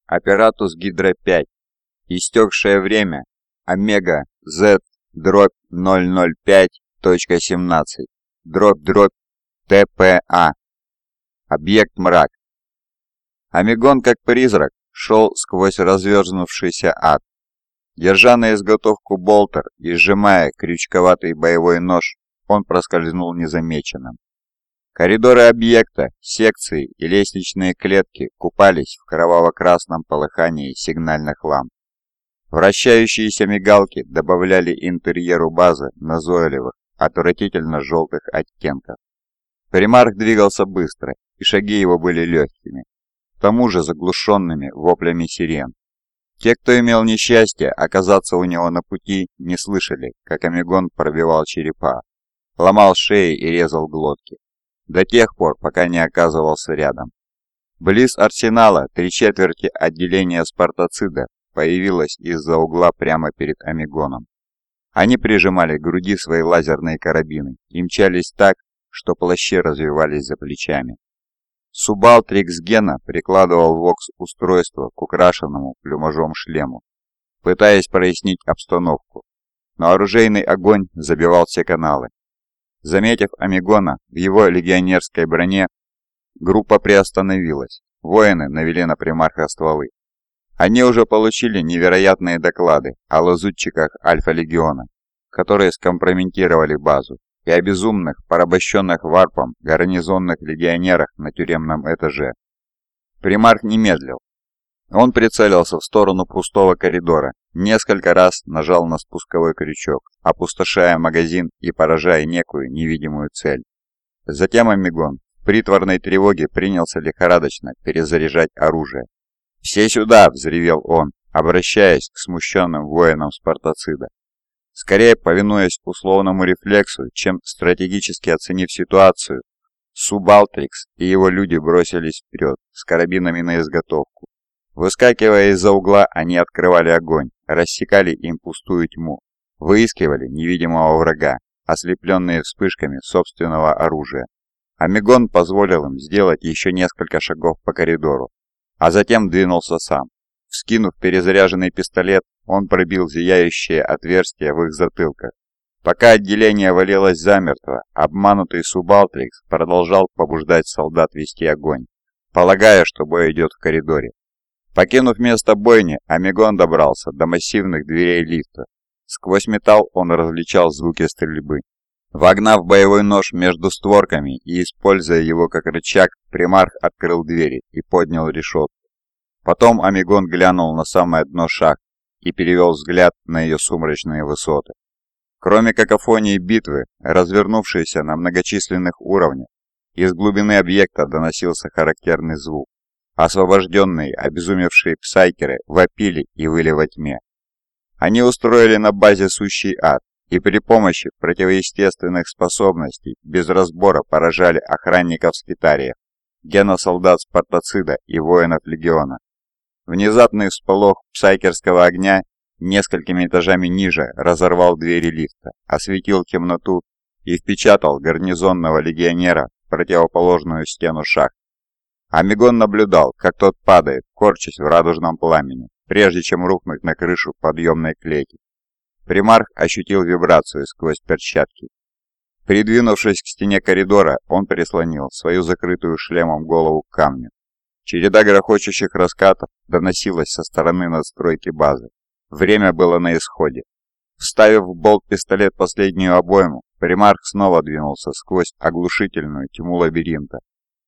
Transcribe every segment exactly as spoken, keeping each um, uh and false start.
Аппаратус Гидра пять. Истекшее время Омега Z дробь ноль ноль пять точка семнадцать дробь дробь Т П А. Объект мрак. Омегон, как призрак, шел сквозь разверзнувшийся ад. Держа на изготовку болтер и сжимая крючковатый боевой нож, он проскользнул незамеченным. Коридоры объекта, секции и лестничные клетки купались в кроваво-красном полыхании сигнальных ламп. Вращающиеся мигалки добавляли интерьеру базы назойливых, отвратительно желтых оттенков. Примарх двигался быстро, и шаги его были легкими, к тому же заглушенными воплями сирен. Те, кто имел несчастье оказаться у него на пути, не слышали, как Омегон пробивал черепа, ломал шеи и резал глотки, до тех пор, пока не оказывался рядом. Близ арсенала три четверти отделения спартацида появилось из-за угла прямо перед Омегоном. Они прижимали к груди свои лазерные карабины и мчались так, что плащи развивались за плечами. Субалтрикс Гена прикладывал вокс-устройство к украшенному плюмажом шлему, пытаясь прояснить обстановку, но оружейный огонь забивал все каналы. Заметив Омегона в его легионерской броне, группа приостановилась. Воины навели на примарха стволы. Они уже получили невероятные доклады о лазутчиках Альфа-легиона, которые скомпрометировали базу, и о безумных, порабощенных варпом гарнизонных легионерах на тюремном этаже. Примарх не медлил. Он прицелился в сторону пустого коридора, несколько раз нажал на спусковой крючок, опустошая магазин и поражая некую невидимую цель. Затем Омегон в притворной тревоге принялся лихорадочно перезаряжать оружие. «Все сюда!» – взревел он, обращаясь к смущенным воинам Спартацида. Скорее повинуясь условному рефлексу, чем стратегически оценив ситуацию, Субалтрикс и его люди бросились вперед с карабинами на изготовку. Выскакивая из-за угла, они открывали огонь, рассекали им пустую тьму, выискивали невидимого врага, ослепленные вспышками собственного оружия. Омегон позволил им сделать еще несколько шагов по коридору, а затем двинулся сам. Вскинув перезаряженный пистолет, он пробил зияющее отверстие в их затылках. Пока отделение валилось замертво, обманутый Субалтрикс продолжал побуждать солдат вести огонь, полагая, что бой идет в коридоре. Покинув место бойни, Омегон добрался до массивных дверей лифта. Сквозь металл он различал звуки стрельбы. Вогнав боевой нож между створками и используя его как рычаг, примарх открыл двери и поднял решетку. Потом Омегон глянул на самое дно шахты и перевел взгляд на ее сумрачные высоты. Кроме какофонии битвы, развернувшейся на многочисленных уровнях, из глубины объекта доносился характерный звук. Освобожденные, обезумевшие псайкеры вопили и выли во тьме. Они устроили на базе сущий ад и при помощи противоестественных способностей без разбора поражали охранников скитариев, геносолдат Спартацида и воинов Легиона. Внезапный всполох псайкерского огня несколькими этажами ниже разорвал двери лифта, осветил темноту и впечатал гарнизонного легионера в противоположную стену шахты. Омегон наблюдал, как тот падает, корчась в радужном пламени, прежде чем рухнуть на крышу подъемной клети. Примарх ощутил вибрацию сквозь перчатки. Придвинувшись к стене коридора, он прислонил свою закрытую шлемом голову к камню. Череда грохочущих раскатов доносилась со стороны надстройки базы. Время было на исходе. Вставив в болт-пистолет последнюю обойму, примарх снова двинулся сквозь оглушительную тьму лабиринта.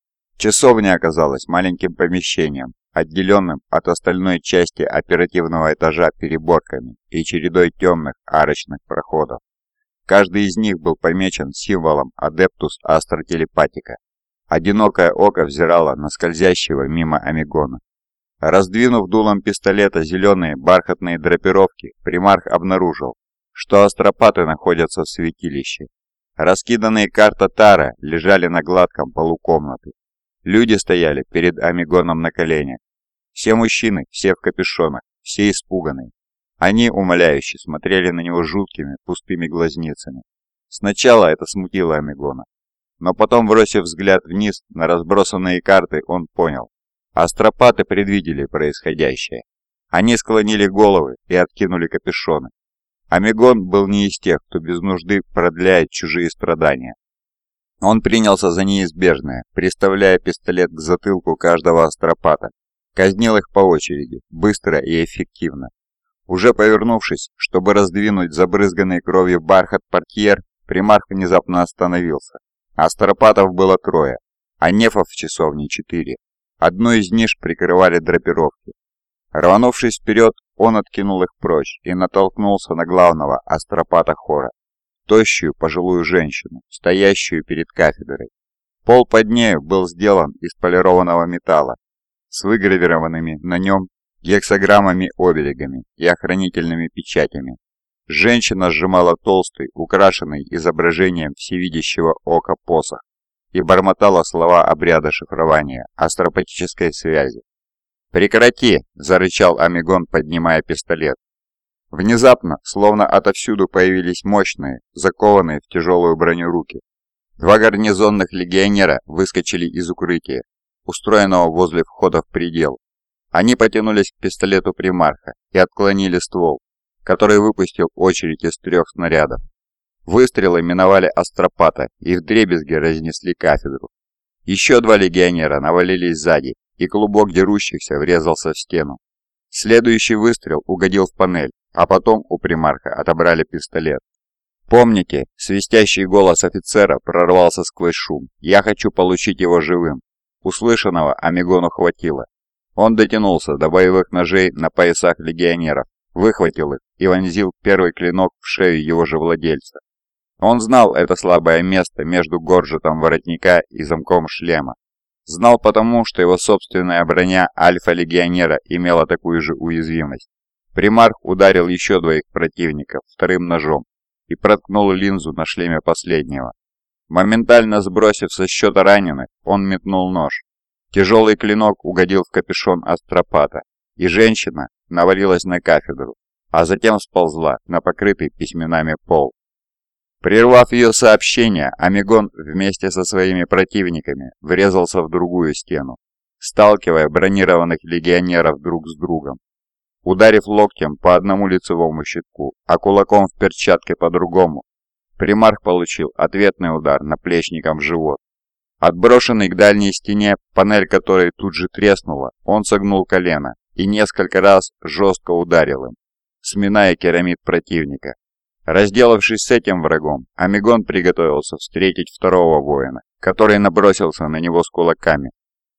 Часовня оказалась маленьким помещением, отделенным от остальной части оперативного этажа переборками и чередой темных арочных проходов. Каждый из них был помечен символом Adeptus Astra Telepatica. Одинокое око взирало на скользящего мимо Омегона. Раздвинув дулом пистолета зеленые бархатные драпировки, примарх обнаружил, что астропаты находятся в святилище. Раскиданные карты Тара лежали на гладком полу комнаты. Люди стояли перед Омегоном на коленях. Все мужчины, все в капюшонах, все испуганные. Они умоляюще смотрели на него жуткими, пустыми глазницами. Сначала это смутило Омегона, но потом, бросив взгляд вниз на разбросанные карты, он понял. Астропаты предвидели происходящее. Они склонили головы и откинули капюшоны. Амигон был не из тех, кто без нужды продляет чужие страдания. Он принялся за неизбежное, приставляя пистолет к затылку каждого астропата. Казнил их по очереди, быстро и эффективно. Уже повернувшись, чтобы раздвинуть забрызганный кровью бархат портьер, примарх внезапно остановился. Астропатов было трое, а нефов в часовне четыре. Одну из ниш прикрывали драпировки. Рванувшись вперед, он откинул их прочь и натолкнулся на главного астропата хора, тощую пожилую женщину, стоящую перед кафедрой. Пол под нею был сделан из полированного металла, с выгравированными на нем гексаграммами-оберегами и охранительными печатями. Женщина сжимала толстый, украшенный изображением всевидящего ока посох и бормотала слова обряда шифрования астропатической связи. «Прекрати!» – зарычал Амигон, поднимая пистолет. Внезапно, словно отовсюду появились мощные, закованные в тяжелую броню руки. Два гарнизонных легионера выскочили из укрытия, устроенного возле входа в предел. Они потянулись к пистолету примарха и отклонили ствол, который выпустил очередь из трех снарядов. Выстрелы миновали астропата и вдребезги разнесли кафедру. Еще два легионера навалились сзади, и клубок дерущихся врезался в стену. Следующий выстрел угодил в панель, а потом у примарха отобрали пистолет. «Помните?» — свистящий голос офицера прорвался сквозь шум. «Я хочу получить его живым». Услышанного Амигону хватило. Он дотянулся до боевых ножей на поясах легионеров, выхватил их и вонзил первый клинок в шею его же владельца. Он знал это слабое место между горжетом воротника и замком шлема. Знал потому, что его собственная броня альфа-легионера имела такую же уязвимость. Примарх ударил еще двоих противников вторым ножом и проткнул линзу на шлеме последнего. Моментально сбросив со счета раненых, он метнул нож. Тяжелый клинок угодил в капюшон астропата, и женщина навалилась на кафедру, а затем сползла на покрытый письменами пол. Прервав ее сообщение, Амигон вместе со своими противниками врезался в другую стену, сталкивая бронированных легионеров друг с другом. Ударив локтем по одному лицевому щитку, а кулаком в перчатке по другому, примарх получил ответный удар наплечником в живот. Отброшенный к дальней стене, панель которой тут же треснула, он согнул колено и несколько раз жестко ударил им, сминая керамид противника. Разделавшись с этим врагом, Амигон приготовился встретить второго воина, который набросился на него с кулаками.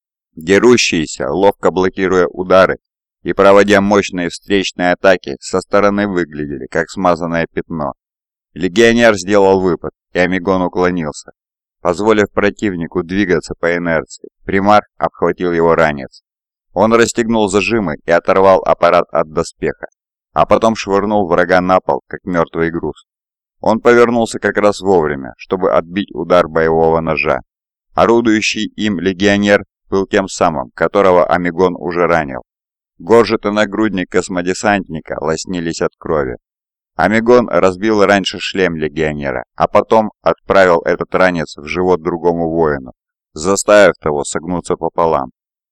Дерущиеся, ловко блокируя удары и проводя мощные встречные атаки, со стороны выглядели как смазанное пятно. Легионер сделал выпад, и Амигон уклонился. Позволив противнику двигаться по инерции, примарх обхватил его ранец. Он расстегнул зажимы и оторвал аппарат от доспеха, а потом швырнул врага на пол, как мертвый груз. Он повернулся как раз вовремя, чтобы отбить удар боевого ножа. Орудующий им легионер был тем самым, которого Амигон уже ранил. Горжет и нагрудник космодесантника лоснились от крови. Амигон разбил раньше шлем легионера, а потом отправил этот ранец в живот другому воину, заставив того согнуться пополам.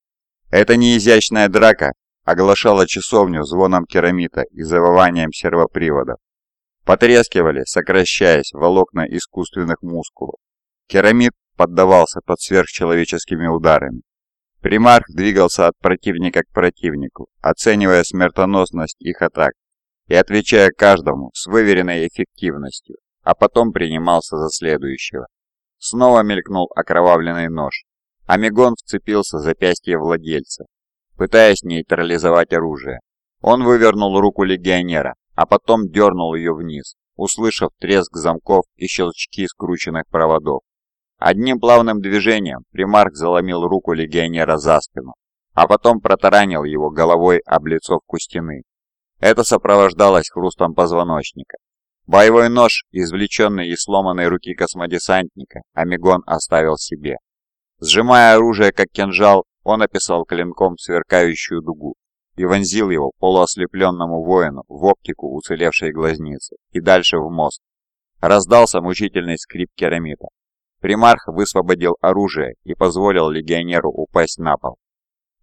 Эта неизящная драка оглашала часовню звоном керамита и завыванием сервоприводов. Потрескивали, сокращаясь, волокна искусственных мускулов. Керамит поддавался под сверхчеловеческими ударами. Примарх двигался от противника к противнику, оценивая смертоносность их атак и отвечая каждому с выверенной эффективностью, а потом принимался за следующего. Снова мелькнул окровавленный нож. Амигон вцепился в запястье владельца, пытаясь нейтрализовать оружие. Он вывернул руку легионера, а потом дернул ее вниз, услышав треск замков и щелчки скрученных проводов. Одним плавным движением примарх заломил руку легионера за спину, а потом протаранил его головой об лицовку стены. Это сопровождалось хрустом позвоночника. Боевой нож, извлеченный из сломанной руки космодесантника, Амигон оставил себе. Сжимая оружие как кинжал, он описал клинком сверкающую дугу и вонзил его полуослепленному воину в оптику уцелевшей глазницы и дальше в мозг. Раздался мучительный скрип керамита. Примарх высвободил оружие и позволил легионеру упасть на пол.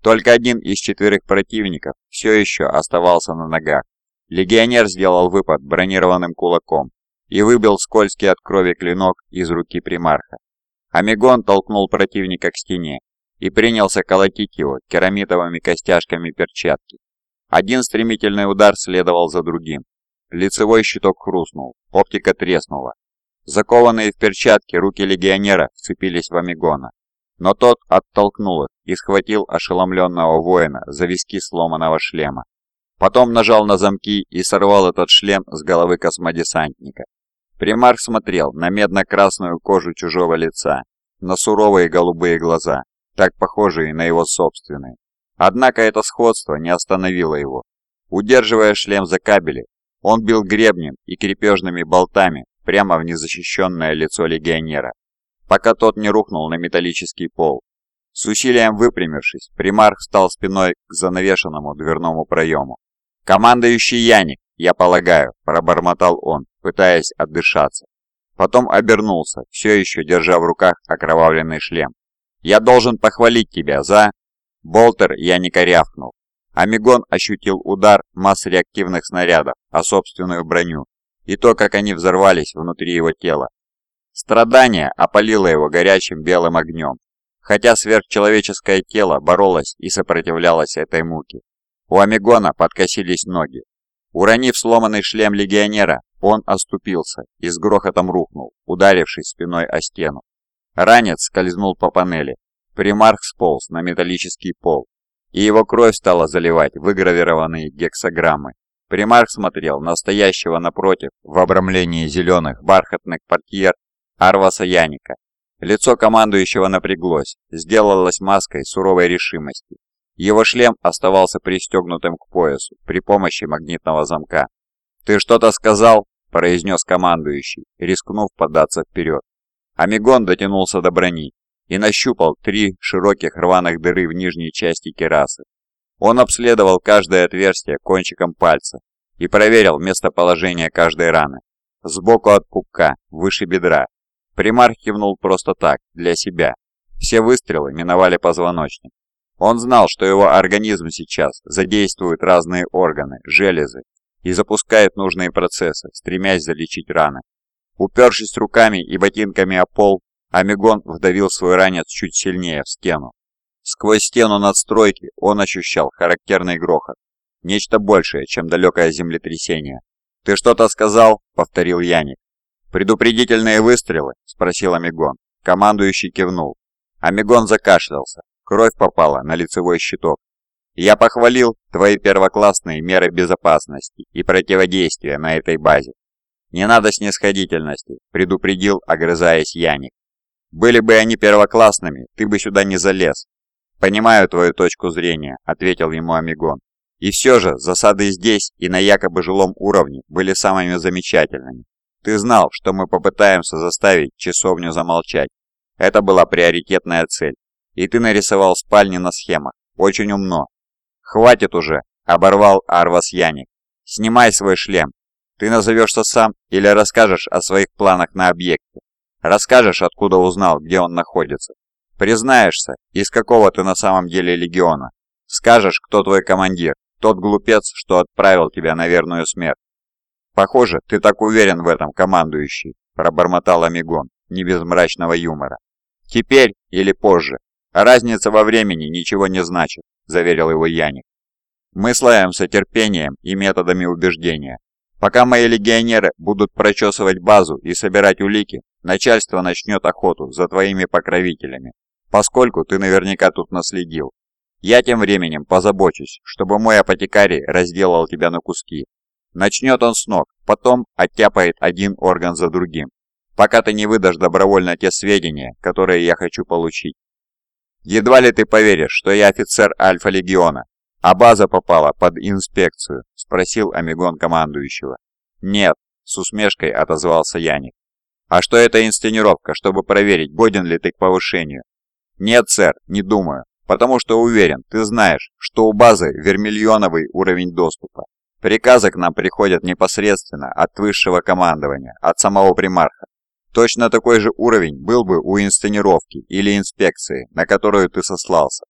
Только один из четверых противников все еще оставался на ногах. Легионер сделал выпад бронированным кулаком и выбил скользкий от крови клинок из руки примарха. Амигон толкнул противника к стене и принялся колотить его керамитовыми костяшками перчатки. Один стремительный удар следовал за другим. Лицевой щиток хрустнул, оптика треснула. Закованные в перчатки руки легионера вцепились в Амигона, но тот оттолкнул их и схватил ошеломленного воина за виски сломанного шлема. Потом нажал на замки и сорвал этот шлем с головы космодесантника. Примарх смотрел на медно-красную кожу чужого лица, на суровые голубые глаза, так похожие на его собственные. Однако это сходство не остановило его. Удерживая шлем за кабели, он бил гребнем и крепежными болтами прямо в незащищенное лицо легионера, пока тот не рухнул на металлический пол. С усилием выпрямившись, примарх встал спиной к занавешенному дверному проему. «Командующий Яник, я полагаю», – пробормотал он, пытаясь отдышаться. Потом обернулся, все еще держа в руках окровавленный шлем. «Я должен похвалить тебя за...» Болтер Яника рявкнул. Амигон ощутил удар масс реактивных снарядов о собственную броню и то, как они взорвались внутри его тела. Страдание опалило его горячим белым огнем, хотя сверхчеловеческое тело боролось и сопротивлялось этой муке. У Амигона подкосились ноги. Уронив сломанный шлем легионера, он оступился и с грохотом рухнул, ударившись спиной о стену. Ранец скользнул по панели. Примарх сполз на металлический пол, и его кровь стала заливать выгравированные гексаграммы. Примарх смотрел на стоящего напротив в обрамлении зеленых бархатных портьер Арваса Яника. Лицо командующего напряглось, сделалось маской суровой решимости. Его шлем оставался пристегнутым к поясу при помощи магнитного замка. «Ты что-то сказал?» – произнес командующий, рискнув податься вперед. Амигон дотянулся до брони и нащупал три широких рваных дыры в нижней части кирасы. Он обследовал каждое отверстие кончиком пальца и проверил местоположение каждой раны. Сбоку от пупка, выше бедра. Примарх кивнул просто так, для себя. Все выстрелы миновали позвоночник. Он знал, что его организм сейчас задействует разные органы, железы и запускает нужные процессы, стремясь залечить раны. Упершись руками и ботинками о пол, Амигон вдавил свой ранец чуть сильнее в стену. Сквозь стену надстройки он ощущал характерный грохот. Нечто большее, чем далекое землетрясение. «Ты что-то сказал?» — повторил Яник. «Предупредительные выстрелы?» — спросил Амигон. Командующий кивнул. Амигон закашлялся. Кровь попала на лицевой щиток. «Я похвалил твои первоклассные меры безопасности и противодействия на этой базе. Не надо снисходительности», — предупредил, огрызаясь Яник. «Были бы они первоклассными, ты бы сюда не залез». «Понимаю твою точку зрения», — ответил ему Амигон. «И все же засады здесь и на якобы жилом уровне были самыми замечательными. Ты знал, что мы попытаемся заставить часовню замолчать. Это была приоритетная цель. И ты нарисовал спальни на схемах. Очень умно». «Хватит уже», — оборвал Арвас Яник. «Снимай свой шлем. Ты назовешься сам или расскажешь о своих планах на объекте? Расскажешь, откуда узнал, где он находится? Признаешься, из какого ты на самом деле легиона? Скажешь, кто твой командир, тот глупец, что отправил тебя на верную смерть?» «Похоже, ты так уверен в этом, командующий», — пробормотал Амигон, не без мрачного юмора. «Теперь или позже. Разница во времени ничего не значит», — заверил его Яник. «Мы славимся терпением и методами убеждения. Пока мои легионеры будут прочесывать базу и собирать улики, начальство начнет охоту за твоими покровителями, поскольку ты наверняка тут наследил. Я тем временем позабочусь, чтобы мой апотекарий разделал тебя на куски. Начнет он с ног, потом оттяпает один орган за другим, пока ты не выдашь добровольно те сведения, которые я хочу получить. Едва ли ты поверишь, что я офицер Альфа-легиона, а база попала под инспекцию?» — спросил Амигон командующего. «Нет», — с усмешкой отозвался Яник. «А что это инсценировка, чтобы проверить, годен ли ты к повышению?» «Нет, сэр, не думаю, потому что уверен, ты знаешь, что у базы вермильоновый уровень доступа. Приказы к нам приходят непосредственно от высшего командования, от самого примарха. Точно такой же уровень был бы у инсценировки или инспекции, на которую ты сослался.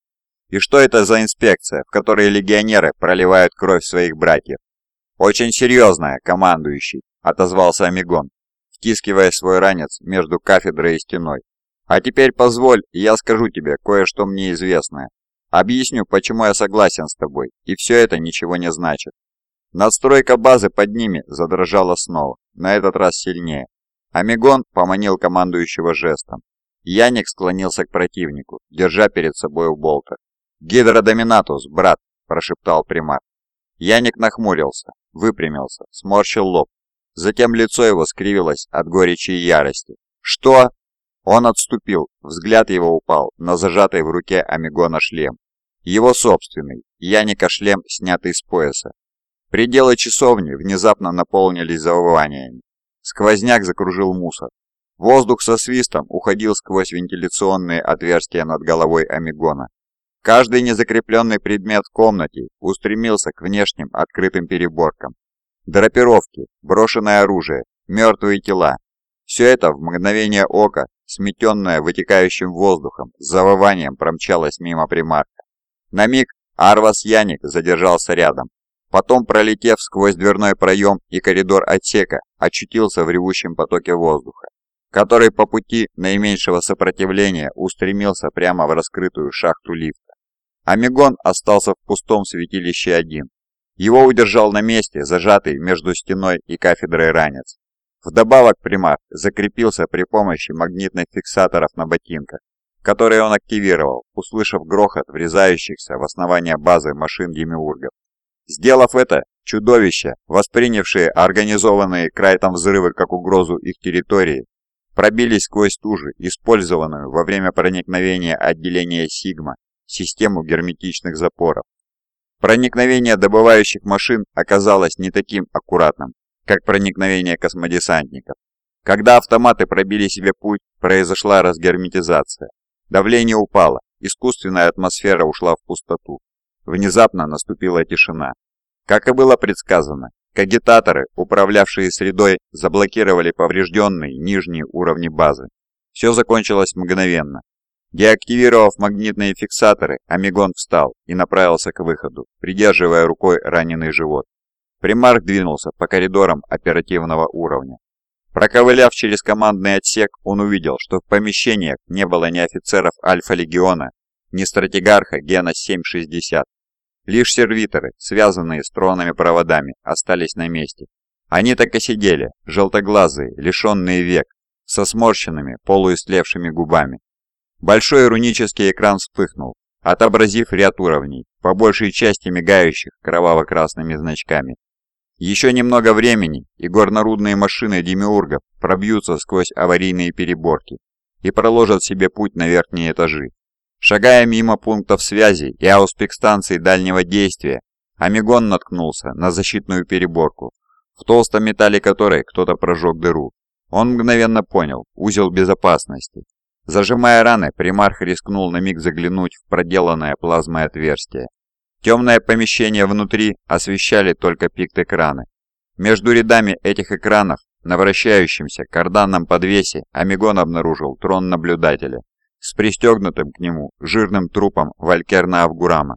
И что это за инспекция, в которой легионеры проливают кровь своих братьев? Очень серьезная, командующий, отозвался Амигон, втискивая свой ранец между кафедрой и стеной. А теперь позволь, я скажу тебе кое-что мне известное. Объясню, почему я согласен с тобой, и все это ничего не значит. Надстройка базы под ними задрожала снова, на этот раз сильнее. Амигон поманил командующего жестом. Яник склонился к противнику, держа перед собой болтер. «Гидродоминатус, брат!» – прошептал примар. Яник нахмурился, выпрямился, сморщил лоб. Затем лицо его скривилось от горечи и ярости. «Что?» Он отступил, взгляд его упал на зажатый в руке Амигона шлем. Его собственный, Яника шлем, снятый с пояса. Пределы часовни внезапно наполнились завываниями. Сквозняк закружил мусор. Воздух со свистом уходил сквозь вентиляционные отверстия над головой Амигона. Каждый незакрепленный предмет в комнате устремился к внешним открытым переборкам. Драпировки, брошенное оружие, мертвые тела. Все это в мгновение ока, сметенное вытекающим воздухом, с завыванием промчалось мимо примарха. На миг Арвас Яник задержался рядом. Потом, пролетев сквозь дверной проем и коридор отсека, очутился в ревущем потоке воздуха, который по пути наименьшего сопротивления устремился прямо в раскрытую шахту лифта. Амигон остался в пустом святилище один. Его удержал на месте зажатый между стеной и кафедрой ранец. Вдобавок примар закрепился при помощи магнитных фиксаторов на ботинках, которые он активировал, услышав грохот врезающихся в основание базы машин демиургов. Сделав это, чудовища, воспринявшие организованные Крайтом взрывы как угрозу их территории, пробились сквозь ту же, использованную во время проникновения отделения Сигма, систему герметичных запоров. Проникновение добывающих машин оказалось не таким аккуратным, как проникновение космодесантников. Когда автоматы пробили себе путь, произошла разгерметизация. Давление упало, искусственная атмосфера ушла в пустоту. Внезапно наступила тишина. Как и было предсказано, кагитаторы, управлявшие средой, заблокировали поврежденные нижние уровни базы. Все закончилось мгновенно. Деактивировав магнитные фиксаторы, Амигон встал и направился к выходу, придерживая рукой раненый живот. Примарх двинулся по коридорам оперативного уровня. Проковыляв через командный отсек, он увидел, что в помещениях не было ни офицеров Альфа-легиона, ни стратегарха Гена семь шестьдесят. Лишь сервиторы, связанные с тронными проводами, остались на месте. Они так и сидели, желтоглазые, лишенные век, со сморщенными, полуистлевшими губами. Большой рунический экран вспыхнул, отобразив ряд уровней, по большей части мигающих кроваво-красными значками. Еще немного времени, и горнорудные машины демиургов пробьются сквозь аварийные переборки и проложат себе путь на верхние этажи. Шагая мимо пунктов связи и ауспик-станций дальнего действия, Амигон наткнулся на защитную переборку, в толстом металле которой кто-то прожег дыру. Он мгновенно понял – узел безопасности. Зажимая раны, примарх рискнул на миг заглянуть в проделанное плазмой отверстие. Темное помещение внутри освещали только пикт-экраны. Между рядами этих экранов, на вращающемся карданном подвесе, Амигон обнаружил трон наблюдателя с пристегнутым к нему жирным трупом Валькерна Авгурама.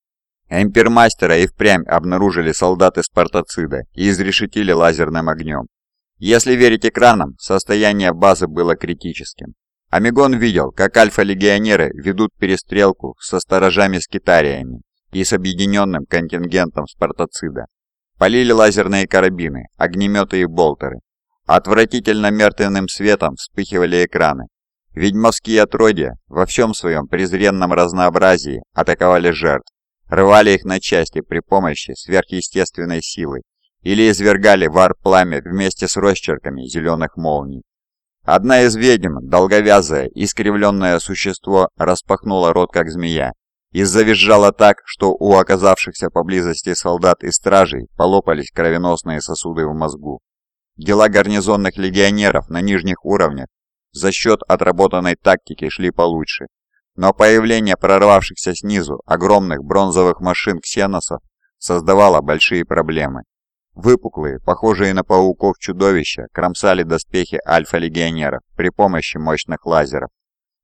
Эмпирмастера и впрямь обнаружили солдаты Спартацида и изрешетили лазерным огнем. Если верить экранам, состояние базы было критическим. Амигон видел, как альфа-легионеры ведут перестрелку со сторожами-скитариями и с объединенным контингентом Спартацида. Полили лазерные карабины, огнеметы и болтеры. Отвратительно мертвенным светом вспыхивали экраны. Ведьмовские отродья во всем своем презренном разнообразии атаковали жертв, рвали их на части при помощи сверхъестественной силы или извергали вар-пламя вместе с росчерками зеленых молний. Одна из ведьм, долговязое, искривленное существо, распахнула рот как змея и завизжала так, что у оказавшихся поблизости солдат и стражей полопались кровеносные сосуды в мозгу. Дела гарнизонных легионеров на нижних уровнях за счет отработанной тактики шли получше, но появление прорвавшихся снизу огромных бронзовых машин ксеносов создавало большие проблемы. Выпуклые, похожие на пауков чудовища, кромсали доспехи альфа-легионеров при помощи мощных лазеров.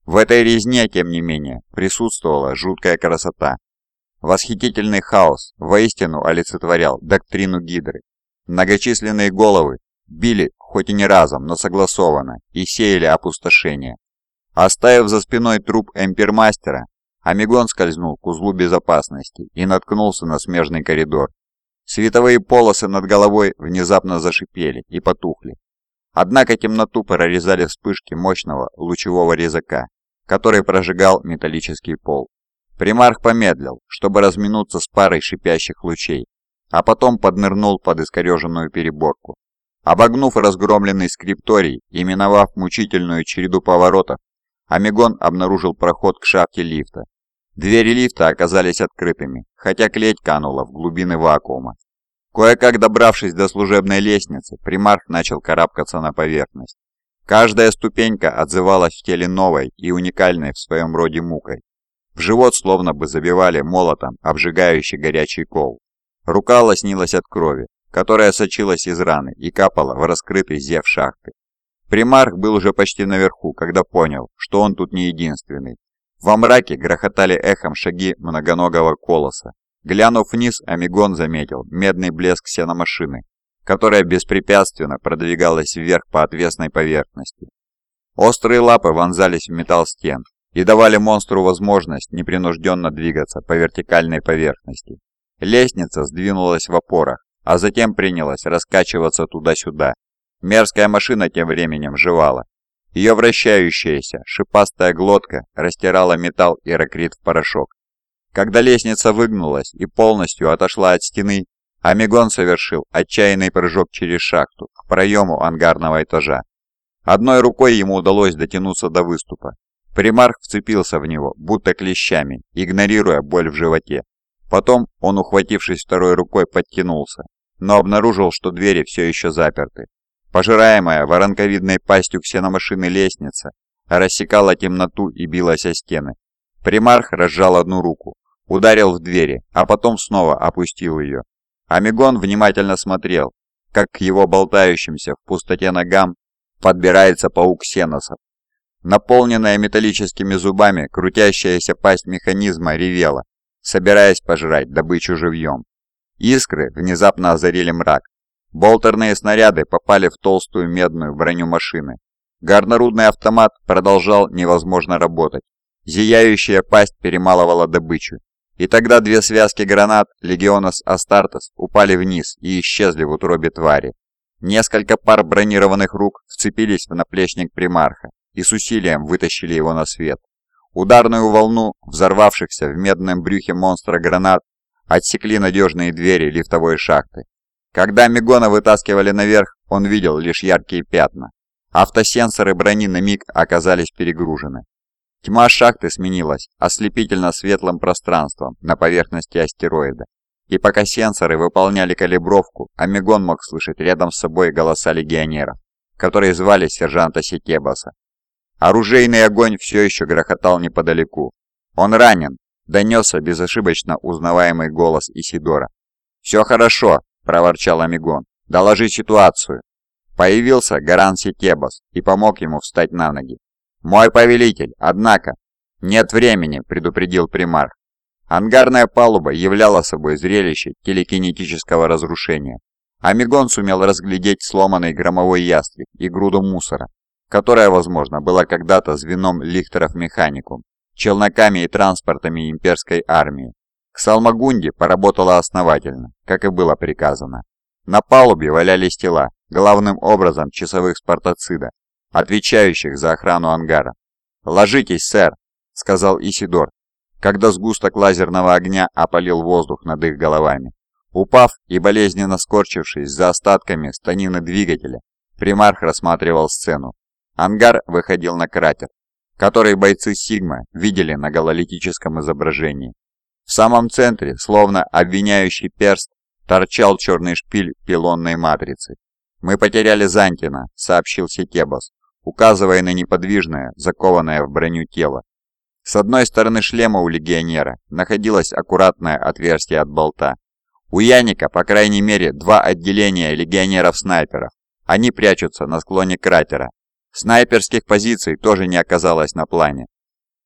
В этой резне, тем не менее, присутствовала жуткая красота. Восхитительный хаос воистину олицетворял доктрину Гидры. Многочисленные головы били, хоть и не разом, но согласованно, и сеяли опустошение. Оставив за спиной труп эмпирмастера, Амигон скользнул к узлу безопасности и наткнулся на смежный коридор. Световые полосы над головой внезапно зашипели и потухли. Однако темноту прорезали вспышки мощного лучевого резака, который прожигал металлический пол. Примарх помедлил, чтобы разминуться с парой шипящих лучей, а потом поднырнул под искореженную переборку. Обогнув разгромленный скрипторий и миновав мучительную череду поворотов, Амигон обнаружил проход к шахте лифта. Двери лифта оказались открытыми, хотя клеть канула в глубины вакуума. Кое-как добравшись до служебной лестницы, примарх начал карабкаться на поверхность. Каждая ступенька отзывалась в теле новой и уникальной в своем роде мукой. В живот словно бы забивали молотом обжигающий горячий кол. Рука лоснилась от крови, которая сочилась из раны и капала в раскрытый зев шахты. Примарх был уже почти наверху, когда понял, что он тут не единственный. Во мраке грохотали эхом шаги многоногого колосса. Глянув вниз, Амигон заметил медный блеск ксеномашины, которая беспрепятственно продвигалась вверх по отвесной поверхности. Острые лапы вонзались в металл стен и давали монстру возможность непринужденно двигаться по вертикальной поверхности. Лестница сдвинулась в опорах, а затем принялась раскачиваться туда-сюда. Мерзкая машина тем временем жевала. Ее вращающаяся, шипастая глотка растирала металл и ракрит в порошок. Когда лестница выгнулась и полностью отошла от стены, Амигон совершил отчаянный прыжок через шахту к проему ангарного этажа. Одной рукой ему удалось дотянуться до выступа. Примарх вцепился в него, будто клещами, игнорируя боль в животе. Потом он, ухватившись второй рукой, подтянулся, но обнаружил, что двери все еще заперты. Пожираемая воронковидной пастью ксеномашины лестница рассекала темноту и билась о стены. Примарх разжал одну руку, ударил в двери, а потом снова опустил ее. Амигон внимательно смотрел, как к его болтающимся в пустоте ногам подбирается паук ксеносов. Наполненная металлическими зубами, крутящаяся пасть механизма ревела, собираясь пожрать добычу живьем. Искры внезапно озарили мрак. Болтерные снаряды попали в толстую медную броню машины. Горнорудный автомат продолжал невозможно работать. Зияющая пасть перемалывала добычу. И тогда две связки гранат Легионас Астартес упали вниз и исчезли в утробе твари. Несколько пар бронированных рук вцепились в наплечник примарха и с усилием вытащили его на свет. Ударную волну взорвавшихся в медном брюхе монстра гранат отсекли надежные двери лифтовой шахты. Когда Амигона вытаскивали наверх, он видел лишь яркие пятна. Автосенсоры брони на миг оказались перегружены. Тьма шахты сменилась ослепительно светлым пространством на поверхности астероида. И пока сенсоры выполняли калибровку, Амигон мог слышать рядом с собой голоса легионеров, которые звали сержанта Сетебаса. Оружейный огонь все еще грохотал неподалеку. «Он ранен!» – донесся безошибочно узнаваемый голос Исидора. «Все хорошо!» – проворчал Амигон. «Доложи ситуацию!» Появился Гаран Сетебас и помог ему встать на ноги. «Мой повелитель, однако...» «Нет времени!» – предупредил примарх. Ангарная палуба являла собой зрелище телекинетического разрушения. Амигон сумел разглядеть сломанный громовой ястреб и груду мусора, которая, возможно, была когда-то звеном лихтеров механикум, челноками и транспортами имперской армии. Ксалмагунди поработала основательно, как и было приказано. На палубе валялись тела, главным образом часовых спартацида, отвечающих за охрану ангара. «Ложитесь, сэр», — сказал Исидор, когда сгусток лазерного огня опалил воздух над их головами. Упав и болезненно скорчившись за остатками станины двигателя, примарх рассматривал сцену. Ангар выходил на кратер, который бойцы Сигма видели на гололитическом изображении. В самом центре, словно обвиняющий перст, торчал черный шпиль пилонной матрицы. «Мы потеряли Зантина», — сообщил Сетебас, указывая на неподвижное, закованное в броню тело. С одной стороны шлема у легионера находилось аккуратное отверстие от болта. У Яника, по крайней мере, два отделения легионеров-снайперов. Они прячутся на склоне кратера. Снайперских позиций тоже не оказалось на плане.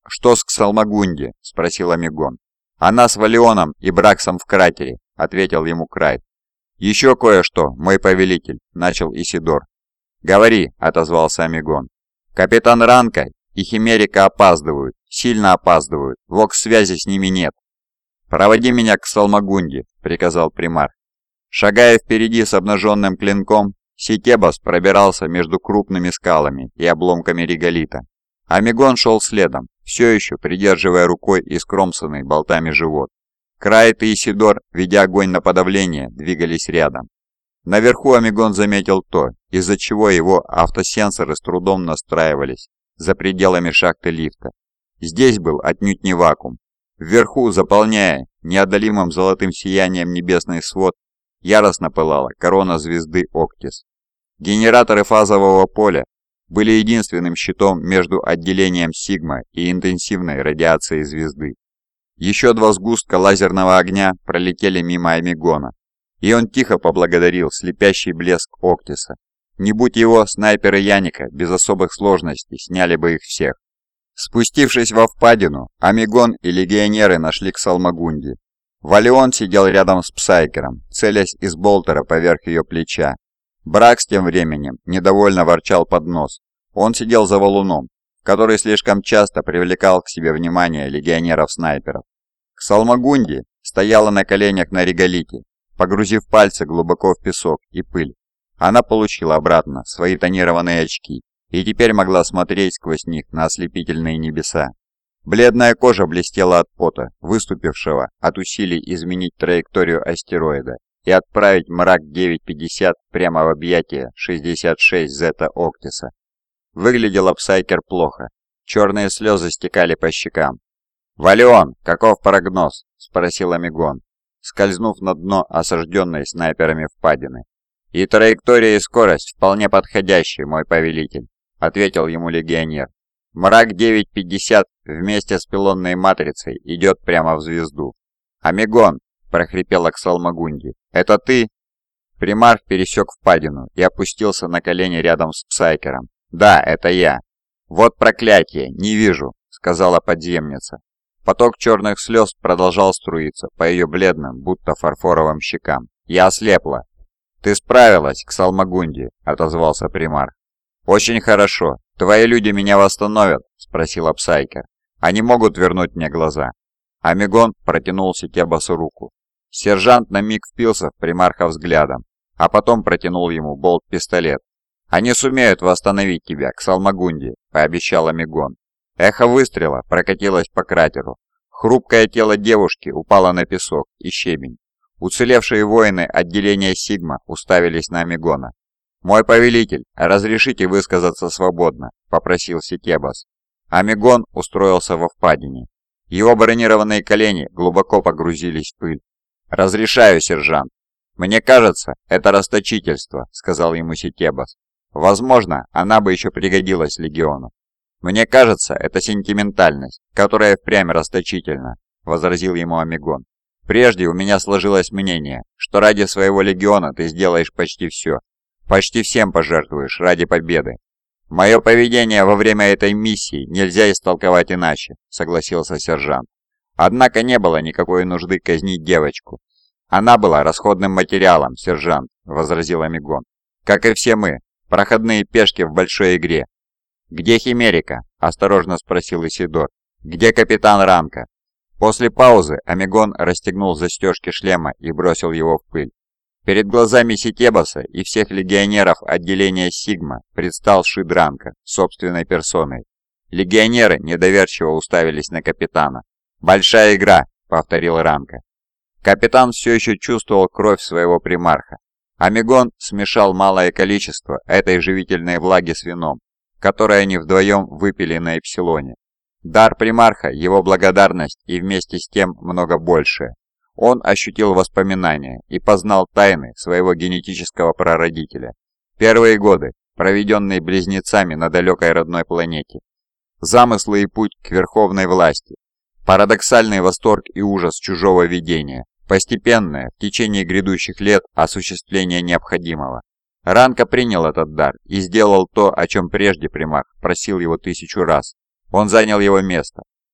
«Что с Ксалмагунди?» – спросил Амигон. «Она с Валионом и Браксом в кратере», – ответил ему Крайт. «Еще кое-что, мой повелитель», – начал Исидор. «Говори», – отозвался Амигон. «Капитан Ранка и Химерика опаздывают, сильно опаздывают, вокс-связи с ними нет». «Проводи меня к Ксалмагунди», – приказал примарх. Шагая впереди с обнаженным клинком, Ситебас пробирался между крупными скалами и обломками реголита. Амигон шел следом, все еще придерживая рукой искромсанный болтами живот. Крайт и Исидор, ведя огонь на подавление, двигались рядом. Наверху Амигон заметил то, из-за чего его автосенсоры с трудом настраивались за пределами шахты лифта. Здесь был отнюдь не вакуум. Вверху, заполняя неодолимым золотым сиянием небесный свод, яростно пылала корона звезды Октис. Генераторы фазового поля были единственным щитом между отделением Сигма и интенсивной радиацией звезды. Еще два сгустка лазерного огня пролетели мимо Амигона, и он тихо поблагодарил слепящий блеск Октиса. Не будь его, снайперы Яника без особых сложностей сняли бы их всех. Спустившись во впадину, Амигон и легионеры нашли Ксалмагунди. Валион сидел рядом с Псайкером, целясь из болтера поверх ее плеча. Бракс тем временем недовольно ворчал под нос. Он сидел за валуном, который слишком часто привлекал к себе внимание легионеров-снайперов. Ксалмагунди стояла на коленях на реголите, погрузив пальцы глубоко в песок и пыль. Она получила обратно свои тонированные очки и теперь могла смотреть сквозь них на ослепительные небеса. Бледная кожа блестела от пота, выступившего от усилий изменить траекторию астероида и отправить мрак девять пятьдесят прямо в объятия шестьдесят шесть Зета Октиса. Выглядела Псайкер плохо. Черные слезы стекали по щекам. «Валион, каков прогноз?» – спросил Амигон, скользнув на дно осажденной снайперами впадины. «И траектория и скорость вполне подходящие, мой повелитель», – ответил ему легионер. «Мрак девять пятьдесят вместе с пилонной матрицей идет прямо в звезду». «Амигон!» – прохрипела Ксалмагунди. «Это ты?» Примарх пересек впадину и опустился на колени рядом с Псайкером. «Да, это я». «Вот проклятие, не вижу», — сказала подземница. Поток черных слез продолжал струиться по ее бледным, будто фарфоровым щекам. «Я ослепла». «Ты справилась, Ксалмагунди», — отозвался примарх. «Очень хорошо. Твои люди меня восстановят?» — спросила Псайкер. «Они могут вернуть мне глаза». Амигон протянул Ситебасу руку. Сержант на миг впился в примарха взглядом, а потом протянул ему болт-пистолет. «Они сумеют восстановить тебя, Ксалмагунди», — пообещал Амигон. Эхо выстрела прокатилось по кратеру. Хрупкое тело девушки упало на песок и щебень. Уцелевшие воины отделения Сигма уставились на Амигона. «Мой повелитель, разрешите высказаться свободно», — попросил Ситебас. Амигон устроился во впадине. Его бронированные колени глубоко погрузились в пыль. «Разрешаю, сержант». «Мне кажется, это расточительство», — сказал ему Ситебас. «Возможно, она бы еще пригодилась легиону». «Мне кажется, это сентиментальность, которая впрямь расточительна», — возразил ему Амигон. «Прежде у меня сложилось мнение, что ради своего легиона ты сделаешь почти все. Почти всем пожертвуешь ради победы». «Мое поведение во время этой миссии нельзя истолковать иначе», — согласился сержант. «Однако не было никакой нужды казнить девочку». «Она была расходным материалом, сержант», — возразил Амигон. «Как и все мы, проходные пешки в большой игре». «Где Химерика?» – осторожно спросил Исидор. «Где капитан Ранка?» После паузы Амигон расстегнул застежки шлема и бросил его в пыль. Перед глазами Ситебаса и всех легионеров отделения Сигма предстал Шид Ранка собственной персоной. Легионеры недоверчиво уставились на капитана. «Большая игра», — повторил Ранка. Капитан все еще чувствовал кровь своего примарха. Амигон смешал малое количество этой живительной влаги с вином, которое они вдвоем выпили на Эпсилоне. Дар примарха, его благодарность и вместе с тем много большее. Он ощутил воспоминания и познал тайны своего генетического прародителя. Первые годы, проведенные близнецами на далекой родной планете. Замыслы и путь к верховной власти. Парадоксальный восторг и ужас чужого видения. Постепенное, в течение грядущих лет, осуществление необходимого. Ранка принял этот дар и сделал то, о чем прежде примарх просил его тысячу раз. Он занял его место,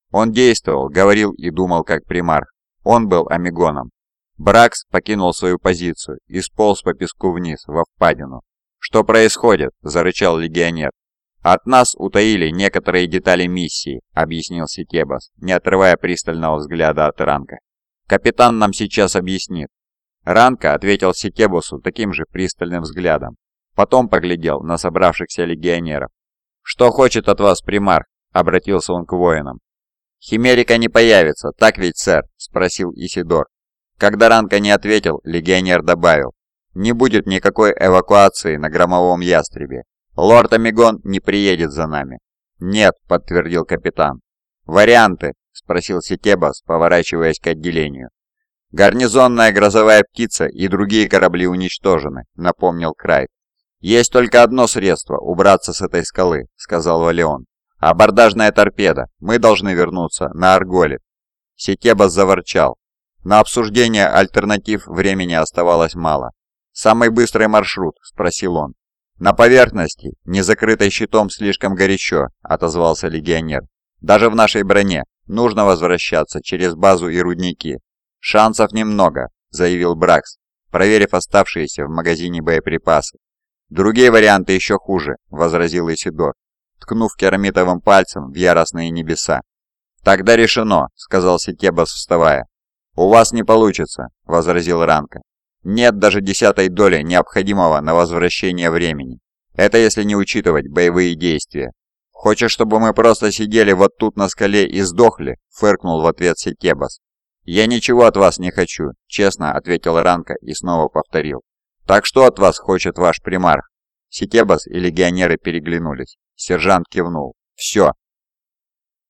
Он действовал, говорил и думал как примарх. Он был амигоном. Бракс покинул свою позицию и сполз по песку вниз, во впадину. «Что происходит?» – зарычал легионер. «От нас утаили некоторые детали миссии», – объяснил Сикебас, не отрывая пристального взгляда от Ранка. «Капитан нам сейчас объяснит». Ранка ответил Сикебасу таким же пристальным взглядом. Потом поглядел на собравшихся легионеров. «Что хочет от вас примарх?» – обратился он к воинам. «Химерика не появится, так ведь, сэр?» – спросил Исидор. Когда Ранка не ответил, легионер добавил. «Не будет никакой эвакуации на громовом ястребе. Лорд Амигон не приедет за нами». «Нет», — подтвердил капитан. «Варианты?» — спросил Сикебас, поворачиваясь к отделению. «Гарнизонная грозовая птица и другие корабли уничтожены», — напомнил Крайт. «Есть только одно средство убраться с этой скалы», — сказал Валеон. «Абордажная торпеда. Мы должны вернуться на Арголе». Сикебас заворчал. На обсуждение альтернатив времени оставалось мало. «Самый быстрый маршрут?» – спросил он. «На поверхности, не закрытой щитом, слишком горячо», – отозвался легионер. «Даже в нашей броне нужно возвращаться через базу и рудники». «Шансов немного», – заявил Бракс, проверив оставшиеся в магазине боеприпасы. «Другие варианты еще хуже», – возразил Исидор, ткнув керамитовым пальцем в яростные небеса. «Тогда решено», – сказал Сикебас, вставая. «У вас не получится», – возразил Ранка. «Нет даже десятой доли необходимого на возвращение времени. Это если не учитывать боевые действия». «Хочешь, чтобы мы просто сидели вот тут на скале и сдохли?» – фыркнул в ответ Сикебас. «Я ничего от вас не хочу», – честно ответил Ранка и снова повторил. «Так что от вас хочет ваш примарх?» Сикебас и легионеры переглянулись. Сержант кивнул. «Все,